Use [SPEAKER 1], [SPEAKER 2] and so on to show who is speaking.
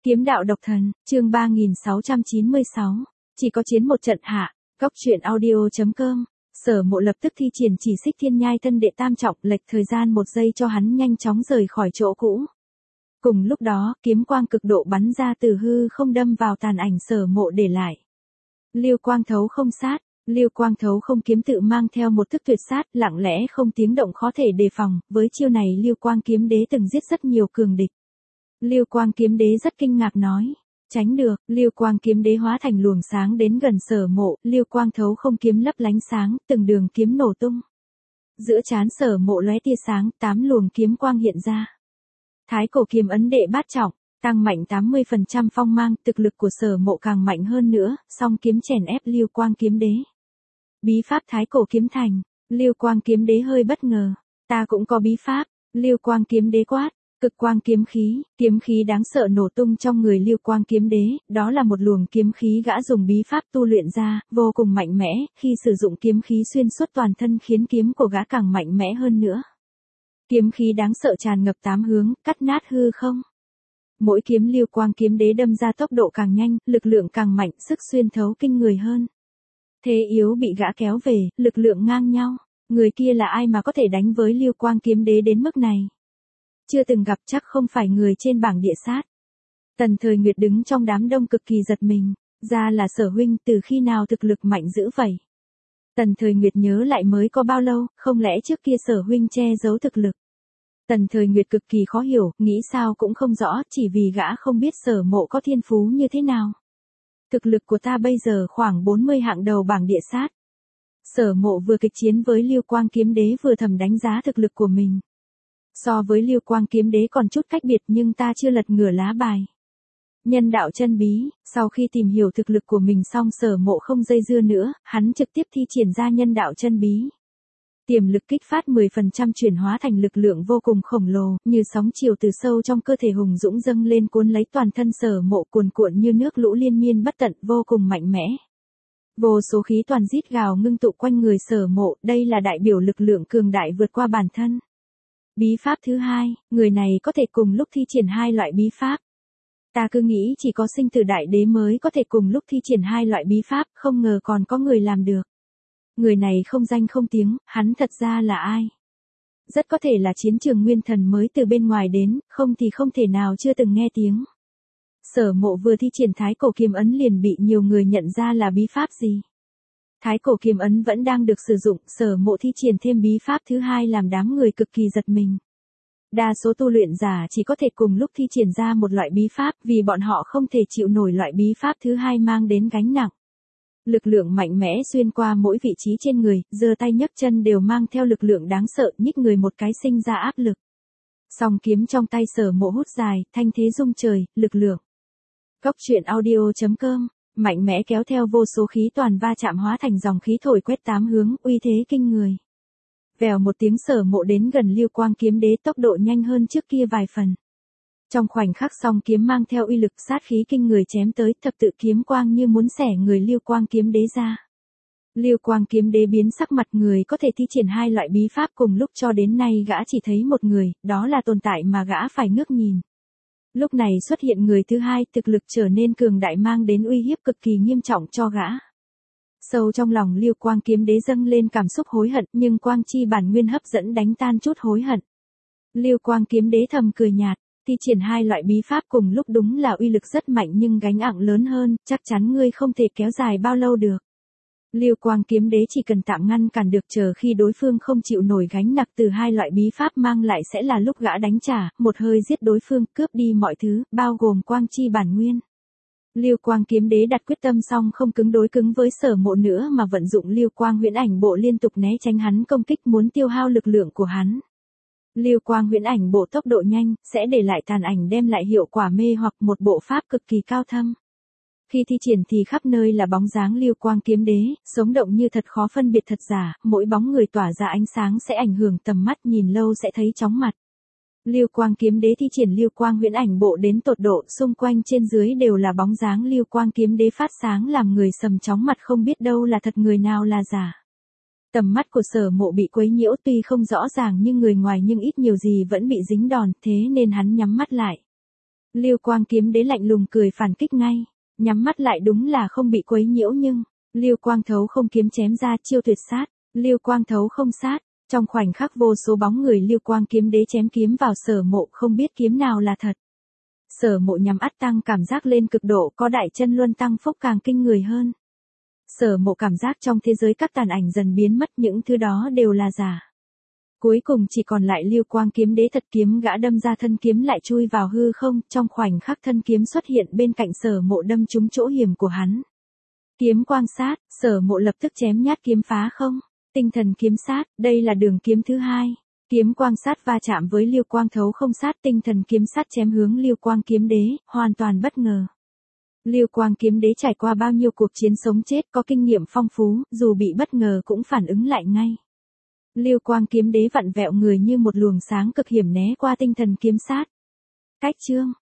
[SPEAKER 1] Kiếm đạo độc thần, chương 3696. Chỉ có chiến một trận hạ. Góc truyện audio.com. Sở Mộ lập tức thi triển chỉ xích thiên nhai thân đệ tam trọng, lệch thời gian một giây cho hắn nhanh chóng rời khỏi chỗ cũ. Cùng lúc đó, kiếm quang cực độ bắn ra từ hư không đâm vào tàn ảnh Sở Mộ để lại. Liêu quang thấu không sát. Liêu quang thấu không kiếm tự mang theo một thức tuyệt sát, lặng lẽ không tiếng động khó thể đề phòng. Với chiêu này Liêu quang kiếm đế từng giết rất nhiều cường địch. Liêu quang kiếm đế rất kinh ngạc nói. Tránh được. Liêu quang kiếm đế hóa thành luồng sáng đến gần Sở Mộ. Liêu quang thấu không kiếm lấp lánh sáng, từng đường kiếm nổ tung. Giữa trán Sở Mộ lóe tia sáng, 8 luồng kiếm quang hiện ra. Thái cổ kiếm ấn đệ bát trọng, tăng mạnh 80% phong mang, thực lực của Sở Mộ càng mạnh hơn nữa, song kiếm chèn ép Liêu quang kiếm đế. Bí pháp thái cổ kiếm thành. Liêu quang kiếm đế hơi bất ngờ. Ta cũng có bí pháp. Liêu quang kiếm đế quát. Cực quang kiếm khí đáng sợ nổ tung trong người Liêu quang kiếm đế, đó là một luồng kiếm khí gã dùng bí pháp tu luyện ra, vô cùng mạnh mẽ, khi sử dụng kiếm khí xuyên suốt toàn thân khiến kiếm của gã càng mạnh mẽ hơn nữa. Kiếm khí đáng sợ tràn ngập 8 hướng, cắt nát hư không. Mỗi kiếm Liêu quang kiếm đế đâm ra tốc độ càng nhanh, lực lượng càng mạnh, sức xuyên thấu kinh người hơn. Thế yếu bị gã kéo về, lực lượng ngang nhau. Người kia là ai mà có thể đánh với Liêu quang kiếm đế đến mức này? Chưa từng gặp, chắc không phải người trên bảng địa sát. Tần Thời Nguyệt đứng trong đám đông cực kỳ giật mình. Ra là Sở huynh, từ khi nào thực lực mạnh dữ vậy? Tần Thời Nguyệt nhớ lại mới có bao lâu, không lẽ trước kia Sở huynh che giấu thực lực? Tần Thời Nguyệt cực kỳ khó hiểu, nghĩ sao cũng không rõ, chỉ vì gã không biết Sở Mộ có thiên phú như thế nào. Thực lực của ta bây giờ khoảng 40 hạng đầu bảng địa sát. Sở Mộ vừa kịch chiến với Liêu quang kiếm đế vừa thầm đánh giá thực lực của mình. So với Liêu quang kiếm đế còn chút cách biệt nhưng ta chưa lật ngửa lá bài. Nhân đạo chân bí, sau khi tìm hiểu thực lực của mình xong Sở Mộ không dây dưa nữa, hắn trực tiếp thi triển ra nhân đạo chân bí. Tiềm lực kích phát 10% chuyển hóa thành lực lượng vô cùng khổng lồ, như sóng chiều từ sâu trong cơ thể hùng dũng dâng lên cuốn lấy toàn thân Sở Mộ cuồn cuộn như nước lũ liên miên bất tận, vô cùng mạnh mẽ. Vô số khí toàn rít gào ngưng tụ quanh người Sở Mộ, đây là đại biểu lực lượng cường đại vượt qua bản thân. Bí pháp thứ hai, người này có thể cùng lúc thi triển hai loại bí pháp. Ta cứ nghĩ chỉ có sinh tử đại đế mới có thể cùng lúc thi triển hai loại bí pháp, không ngờ còn có người làm được. Người này không danh không tiếng, hắn thật ra là ai? Rất có thể là chiến trường nguyên thần mới từ bên ngoài đến, không thì không thể nào chưa từng nghe tiếng. Sở Mộ vừa thi triển thái cổ kiếm ấn liền bị nhiều người nhận ra là bí pháp gì. Thái cổ kiếm ấn vẫn đang được sử dụng, Sở Mộ thi triển thêm bí pháp thứ hai làm đám người cực kỳ giật mình. Đa số tu luyện giả chỉ có thể cùng lúc thi triển ra một loại bí pháp vì bọn họ không thể chịu nổi loại bí pháp thứ hai mang đến gánh nặng. Lực lượng mạnh mẽ xuyên qua mỗi vị trí trên người, giơ tay nhấc chân đều mang theo lực lượng đáng sợ, nhích người một cái sinh ra áp lực. Song kiếm trong tay Sở Mộ hút dài, thanh thế rung trời, lực lượng. Góc truyện audio.com. Mạnh mẽ kéo theo vô số khí toàn va chạm hóa thành dòng khí thổi quét 8 hướng, uy thế kinh người. Vèo một tiếng Sở Mộ đến gần Liêu quang kiếm đế, tốc độ nhanh hơn trước kia vài phần. Trong khoảnh khắc song kiếm mang theo uy lực sát khí kinh người chém tới, thập tự kiếm quang như muốn xẻ người Liêu quang kiếm đế ra. Liêu quang kiếm đế biến sắc mặt, người có thể thi triển hai loại bí pháp cùng lúc cho đến nay gã chỉ thấy một người, đó là tồn tại mà gã phải ngước nhìn. Lúc này xuất hiện người thứ hai, thực lực trở nên cường đại mang đến uy hiếp cực kỳ nghiêm trọng cho gã. Sâu trong lòng Liêu quang kiếm đế dâng lên cảm xúc hối hận, nhưng quang chi bản nguyên hấp dẫn đánh tan chút hối hận. Liêu quang kiếm đế thầm cười nhạt, thi triển hai loại bí pháp cùng lúc đúng là uy lực rất mạnh nhưng gánh nặng lớn hơn, chắc chắn ngươi không thể kéo dài bao lâu được. Liêu quang kiếm đế chỉ cần tạm ngăn cản được, chờ khi đối phương không chịu nổi gánh nặng từ hai loại bí pháp mang lại sẽ là lúc gã đánh trả, một hơi giết đối phương, cướp đi mọi thứ, bao gồm quang chi bản nguyên. Liêu quang kiếm đế đặt quyết tâm xong không cứng đối cứng với Sở Mộ nữa mà vận dụng Liêu quang huyễn ảnh bộ liên tục né tránh hắn công kích, muốn tiêu hao lực lượng của hắn. Liêu quang huyễn ảnh bộ tốc độ nhanh, sẽ để lại tàn ảnh đem lại hiệu quả mê hoặc, một bộ pháp cực kỳ cao thâm. Khi thi triển thì khắp nơi là bóng dáng Liêu quang kiếm đế, sống động như thật khó phân biệt thật giả, mỗi bóng người tỏa ra ánh sáng sẽ ảnh hưởng tầm mắt, nhìn lâu sẽ thấy chóng mặt. Liêu quang kiếm đế thi triển Liêu quang huyễn ảnh bộ đến tột độ, xung quanh trên dưới đều là bóng dáng Liêu quang kiếm đế phát sáng làm người sầm chóng mặt, không biết đâu là thật người nào là giả. Tầm mắt của Sở Mộ bị quấy nhiễu, tuy không rõ ràng nhưng người ngoài nhưng ít nhiều gì vẫn bị dính đòn, thế nên hắn nhắm mắt lại. Lưu Quang Kiếm Đế lạnh lùng cười phản kích ngay, nhắm mắt lại đúng là không bị quấy nhiễu nhưng, Lưu Quang Thấu không kiếm chém ra chiêu tuyệt sát, Lưu Quang Thấu không sát, trong khoảnh khắc vô số bóng người Lưu Quang Kiếm Đế chém kiếm vào Sở Mộ không biết kiếm nào là thật. Sở Mộ nhắm ắt tăng cảm giác lên cực độ, có đại chân luân tăng phúc càng kinh người hơn. Sở Mộ cảm giác trong thế giới các tàn ảnh dần biến mất, những thứ đó đều là giả. Cuối cùng chỉ còn lại Lưu Quang Kiếm Đế thật, kiếm gã đâm ra thân kiếm lại chui vào hư không, trong khoảnh khắc thân kiếm xuất hiện bên cạnh Sở Mộ đâm trúng chỗ hiểm của hắn. Kiếm quang sát, Sở Mộ lập tức chém nhát kiếm phá không. Tinh thần kiếm sát, đây là đường kiếm thứ hai. Kiếm quang sát va chạm với Lưu Quang Thấu không sát, tinh thần kiếm sát chém hướng Lưu Quang Kiếm Đế, hoàn toàn bất ngờ. Lưu Quang Kiếm Đế trải qua bao nhiêu cuộc chiến sống chết, có kinh nghiệm phong phú, dù bị bất ngờ cũng phản ứng lại ngay. Lưu Quang Kiếm Đế vặn vẹo người như một luồng sáng cực hiểm né qua tinh thần kiếm sát. Cách chương